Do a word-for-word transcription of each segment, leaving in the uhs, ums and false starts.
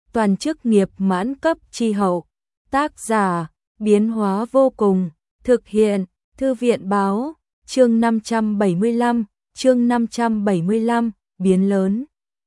toàn chức nghiệp mãn cấp chi hậu. Tác giả, biến hóa vô cùng, thực hiện, Thư viện báo, chương năm trăm bảy mươi lăm, chương năm trăm bảy mươi lăm, biến lớn.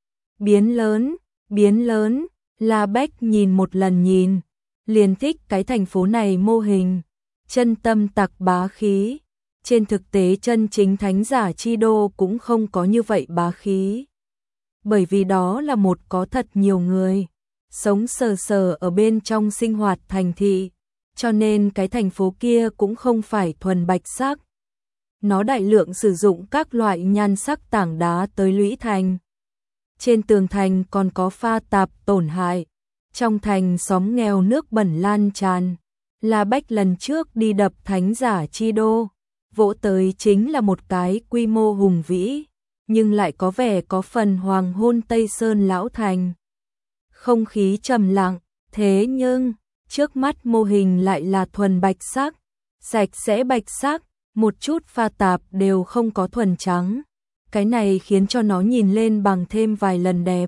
Biến lớn, biến lớn, La Bách nhìn một lần nhìn, liền thích cái thành phố này mô hình, chân tâm tặc bá khí. Trên thực tế chân chính thánh giả chi đô cũng không có như vậy bá khí. Bởi vì đó là một có thật nhiều người, sống sờ sờ ở bên trong sinh hoạt thành thị, cho nên cái thành phố kia cũng không phải thuần bạch sắc. Nó đại lượng sử dụng các loại nhan sắc tảng đá tới lũy thành. Trên tường thành còn có pha tạp tổn hại, trong thành xóm nghèo nước bẩn lan tràn. La Bách lần trước đi đập thánh giả chi đô, vỗ tới chính là một cái quy mô hùng vĩ, nhưng lại có vẻ có phần hoàng hôn Tây Sơn lão thành. Không khí trầm lặng, thế nhưng trước mắt mô hình lại là thuần bạch sắc, sạch sẽ bạch sắc, một chút pha tạp đều không có thuần trắng. Cái này khiến cho nó nhìn lên bằng thêm vài lần đẹp,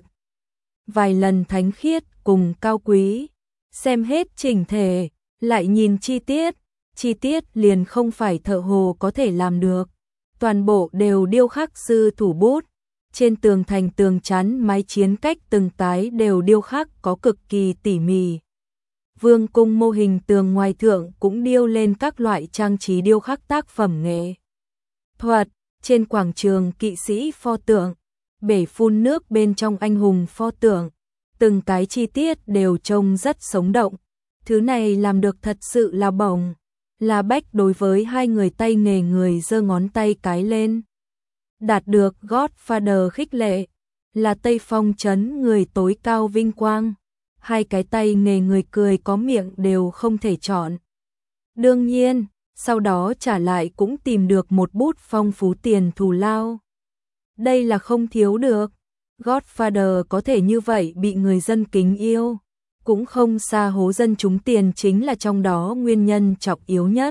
vài lần thánh khiết cùng cao quý. Xem hết chỉnh thể, lại nhìn chi tiết, chi tiết liền không phải thợ hồ có thể làm được. Toàn bộ đều điêu khắc sư thủ bút, trên tường thành tường chắn mái chiến cách từng cái đều điêu khắc có cực kỳ tỉ mỉ. Vương cung mô hình tường ngoài thượng cũng điêu lên các loại trang trí điêu khắc tác phẩm nghệ thuật. Trên quảng trường kỵ sĩ pho tượng, bể phun nước bên trong anh hùng pho tượng, từng cái chi tiết đều trông rất sống động. Thứ này làm được thật sự là bổng. La Bách đối với hai người tay nghề người giơ ngón tay cái lên. Đạt được Godfather khích lệ, là Tây Phong trấn người tối cao vinh quang. Hai cái tay nghề người cười có miệng đều không thể chọn. Đương nhiên, sau đó trả lại cũng tìm được một bút phong phú tiền thù lao. Đây là không thiếu được. Godfather có thể như vậy bị người dân kính yêu, cũng không xa hố dân chúng tiền chính là trong đó nguyên nhân trọng yếu nhất.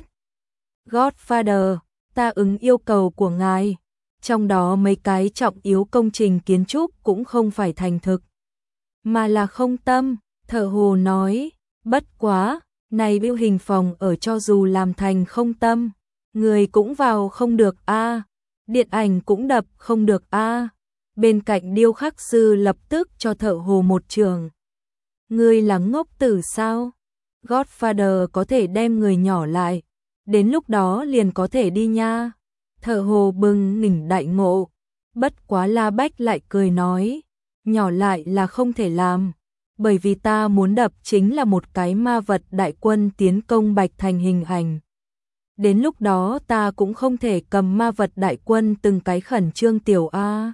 Godfather, ta ứng yêu cầu của ngài, trong đó mấy cái trọng yếu công trình kiến trúc cũng không phải thành thực, mà là không tâm. Thợ hồ nói, bất quá, này biểu hình phòng ở cho dù làm thành không tâm, người cũng vào không được a, à. Điện ảnh cũng đập không được a. À. Bên cạnh điêu khắc sư lập tức cho thợ hồ một trường. Ngươi là ngốc tử sao? Godfather có thể đem người nhỏ lại, đến lúc đó liền có thể đi nha. Thợ hồ bừng ngỉnh đại ngộ, bất quá La Bách lại cười nói, nhỏ lại là không thể làm, bởi vì ta muốn đập chính là một cái ma vật đại quân tiến công Bạch Thành hình ảnh. Đến lúc đó ta cũng không thể cầm ma vật đại quân từng cái khẩn trương tiểu a.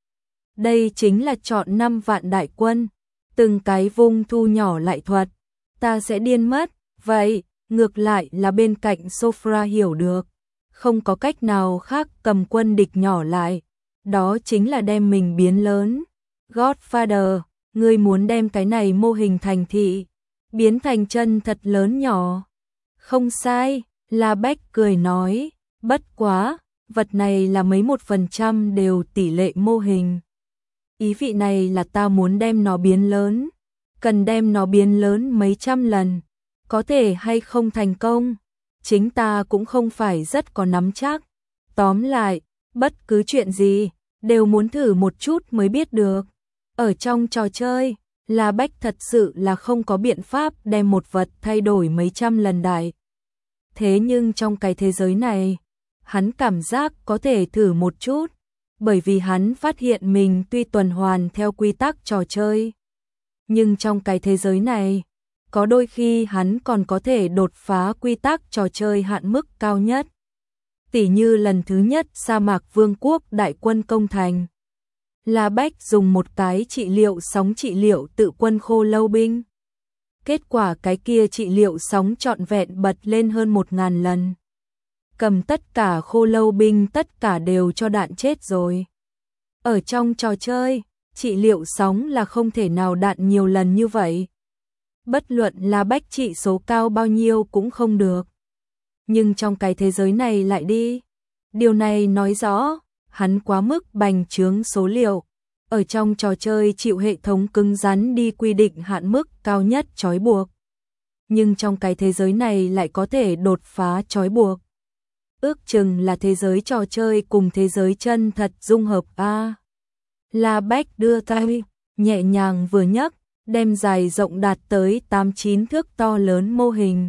Đây chính là chọn năm vạn đại quân, từng cái vung thu nhỏ lại thuật, ta sẽ điên mất. Vậy, ngược lại là bên cạnh Sofra hiểu được, không có cách nào khác cầm quân địch nhỏ lại, đó chính là đem mình biến lớn. Godfather, ngươi muốn đem cái này mô hình thành thị, biến thành chân thật lớn nhỏ. Không sai, La Bách cười nói, bất quá, vật này là mấy một phần trăm đều tỷ lệ mô hình. Ý vị này là ta muốn đem nó biến lớn, cần đem nó biến lớn mấy trăm lần, có thể hay không thành công, chính ta cũng không phải rất có nắm chắc. Tóm lại, bất cứ chuyện gì, đều muốn thử một chút mới biết được. Ở trong trò chơi, La Bách thật sự là không có biện pháp đem một vật thay đổi mấy trăm lần đại. Thế nhưng trong cái thế giới này, hắn cảm giác có thể thử một chút, bởi vì hắn phát hiện mình tuy tuần hoàn theo quy tắc trò chơi, nhưng trong cái thế giới này, có đôi khi hắn còn có thể đột phá quy tắc trò chơi hạn mức cao nhất. Tỉ như lần thứ nhất sa mạc vương quốc đại quân công thành, La Bách dùng một cái trị liệu sóng trị liệu tự quân khô lâu binh. Kết quả cái kia trị liệu sóng trọn vẹn bật lên hơn một ngàn lần. Cầm tất cả khô lâu binh tất cả đều cho đạn chết rồi. Ở trong trò chơi, trị liệu sóng là không thể nào đạn nhiều lần như vậy. Bất luận là Bách trị số cao bao nhiêu cũng không được. Nhưng trong cái thế giới này lại đi. Điều này nói rõ, hắn quá mức bành trướng số liệu. ở trong trò chơi chịu hệ thống cứng rắn đi quy định hạn mức cao nhất trói buộc. Nhưng trong cái thế giới này lại có thể đột phá trói buộc. Ước chừng là thế giới trò chơi cùng thế giới chân thật dung hợp a. La Bách đưa tay, nhẹ nhàng vừa nhấc, đem dài rộng đạt tới tám chín thước to lớn mô hình.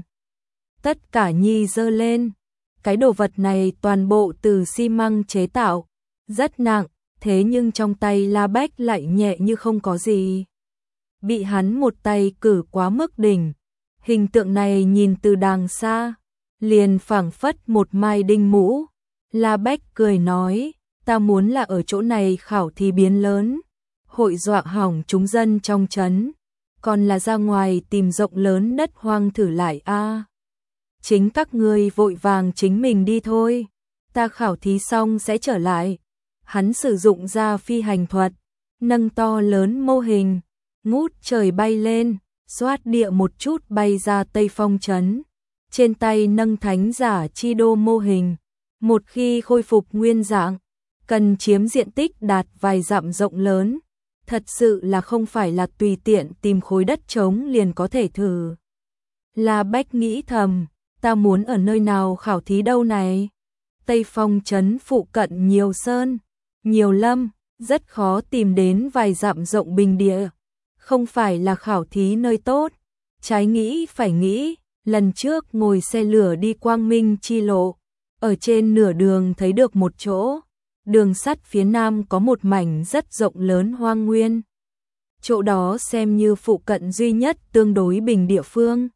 Tất cả nhi dơ lên, cái đồ vật này toàn bộ từ xi măng chế tạo, rất nặng, thế nhưng trong tay La Bách lại nhẹ như không có gì. Bị hắn một tay cử quá mức đỉnh, hình tượng này nhìn từ đàng xa, liền phảng phất một mai đinh mũ. La Bách cười nói, ta muốn là ở chỗ này khảo thí biến lớn, hội dọa hỏng chúng dân trong trấn, còn là ra ngoài tìm rộng lớn đất hoang thử lại a. Chính các ngươi vội vàng chính mình đi thôi, ta khảo thí xong sẽ trở lại. Hắn sử dụng ra phi hành thuật, nâng to lớn mô hình, ngút trời bay lên, xoát địa một chút bay ra Tây Phong trấn. Trên tay nâng thánh giả chi đô mô hình, một khi khôi phục nguyên dạng, cần chiếm diện tích đạt vài dặm rộng lớn, thật sự là không phải là tùy tiện tìm khối đất trống liền có thể thử. La Bách nghĩ thầm, ta muốn ở nơi nào khảo thí đâu này? Tây Phong trấn phụ cận nhiều sơn, nhiều lâm, rất khó tìm đến vài dặm rộng bình địa, không phải là khảo thí nơi tốt. Trái nghĩ phải nghĩ, lần trước ngồi xe lửa đi Quang Minh chi lộ, ở trên nửa đường thấy được một chỗ, đường sắt phía nam có một mảnh rất rộng lớn hoang nguyên. Chỗ đó xem như phụ cận duy nhất tương đối bình địa phương.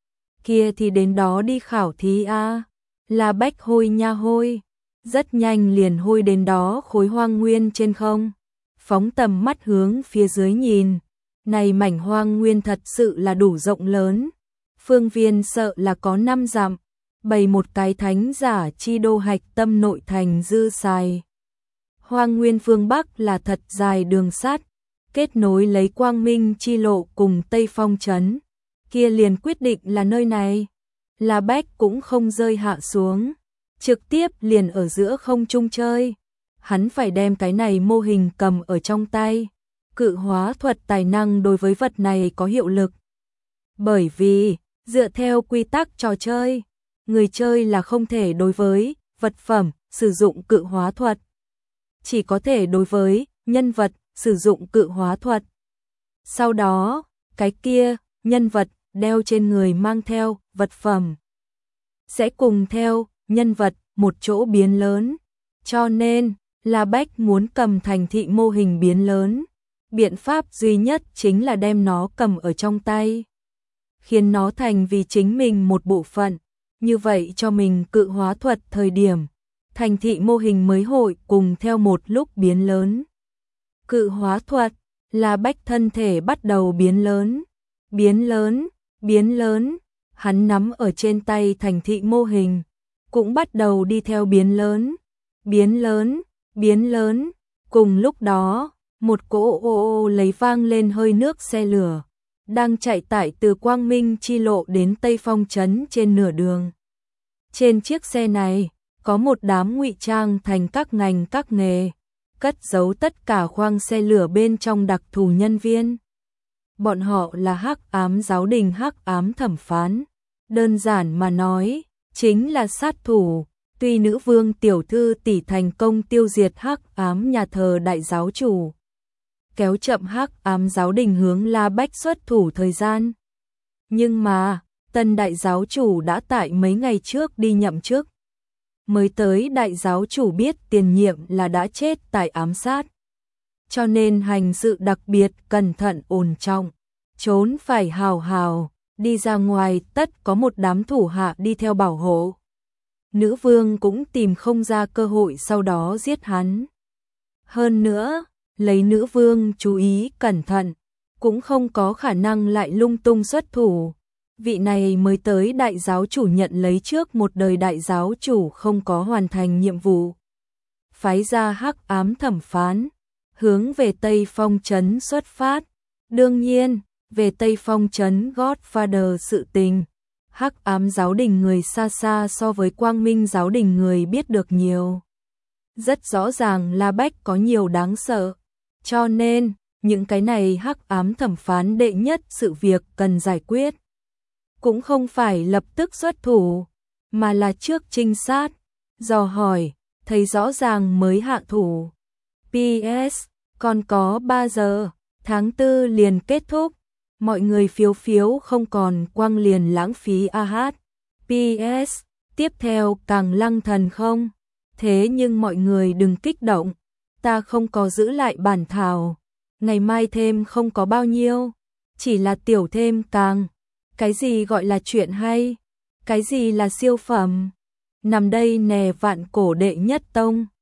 Kia thì đến đó đi khảo thí a. La Bách hôi nha hôi, rất nhanh liền hôi đến đó khối hoang nguyên trên không, phóng tầm mắt hướng phía dưới nhìn, này mảnh hoang nguyên thật sự là đủ rộng lớn, phương viên sợ là có năm dặm, bày một cái thánh giả chi đô hạch tâm nội thành dư xài. Hoang nguyên phương Bắc là thật dài đường sắt, kết nối lấy Quang Minh chi lộ cùng Tây Phong trấn, kia liền quyết định là nơi này. La Bách cũng không rơi hạ xuống, trực tiếp liền ở giữa không trung chơi. Hắn phải đem cái này mô hình cầm ở trong tay. Cự hóa thuật tài năng đối với vật này có hiệu lực. Bởi vì, dựa theo quy tắc trò chơi, người chơi là không thể đối với vật phẩm sử dụng cự hóa thuật. Chỉ có thể đối với nhân vật sử dụng cự hóa thuật. Sau đó, cái kia, nhân vật đeo trên người mang theo vật phẩm sẽ cùng theo nhân vật một chỗ biến lớn. Cho nên, La Bách muốn cầm thành thị mô hình biến lớn. Biện pháp duy nhất chính là đem nó cầm ở trong tay, khiến nó thành vì chính mình một bộ phận. Như vậy cho mình cự hóa thuật thời điểm, thành thị mô hình mới hội cùng theo một lúc biến lớn. Cự hóa thuật, La Bách thân thể bắt đầu biến lớn, biến lớn, biến lớn, hắn nắm ở trên tay thành thị mô hình, cũng bắt đầu đi theo biến lớn, biến lớn, biến lớn. Cùng lúc đó, một cỗ ô ô lấy vang lên hơi nước xe lửa, đang chạy tải từ Quang Minh chi lộ đến Tây Phong trấn trên nửa đường. Trên chiếc xe này, có một đám ngụy trang thành các ngành các nghề, cất giấu tất cả khoang xe lửa bên trong đặc thù nhân viên. Bọn họ là Hắc Ám Giáo Đình Hắc Ám Thẩm Phán, đơn giản mà nói, chính là sát thủ. Tuy nữ vương tiểu thư tỷ thành công tiêu diệt Hắc Ám nhà thờ đại giáo chủ, kéo chậm Hắc Ám Giáo Đình hướng La Bách xuất thủ thời gian. Nhưng mà, tân đại giáo chủ đã tại mấy ngày trước đi nhậm chức. Mới tới đại giáo chủ biết tiền nhiệm là đã chết tại ám sát. Cho nên hành sự đặc biệt cẩn thận ổn trọng, trốn phải hào hào, đi ra ngoài tất có một đám thủ hạ đi theo bảo hộ. Nữ vương cũng tìm không ra cơ hội sau đó giết hắn. Hơn nữa, lấy nữ vương chú ý cẩn thận, cũng không có khả năng lại lung tung xuất thủ. Vị này mới tới đại giáo chủ nhận lấy trước một đời đại giáo chủ không có hoàn thành nhiệm vụ. Phái ra Hắc Ám Thẩm Phán, hướng về Tây Phong trấn xuất phát. Đương nhiên, về Tây Phong trấn Godfather sự tình, Hắc Ám Giáo Đình người xa xa so với Quang Minh Giáo Đình người biết được nhiều. Rất rõ ràng La Bách có nhiều đáng sợ, Cho nên, những cái này hắc ám thẩm phán đệ nhất sự việc cần giải quyết. Cũng không phải lập tức xuất thủ, mà là trước trinh sát, dò hỏi, thấy rõ ràng mới hạ thủ. pê ét, còn có ba giờ, tháng tư liền kết thúc. Mọi người phiếu phiếu không còn quăng liền lãng phí a hát. pê ét, tiếp theo càng lăng thần không? Thế nhưng mọi người đừng kích động, ta không có giữ lại bản thảo, ngày mai thêm không có bao nhiêu, chỉ là tiểu thêm càng. Cái gì gọi là chuyện hay? Cái gì là siêu phẩm? Nằm đây nè vạn cổ đệ nhất tông.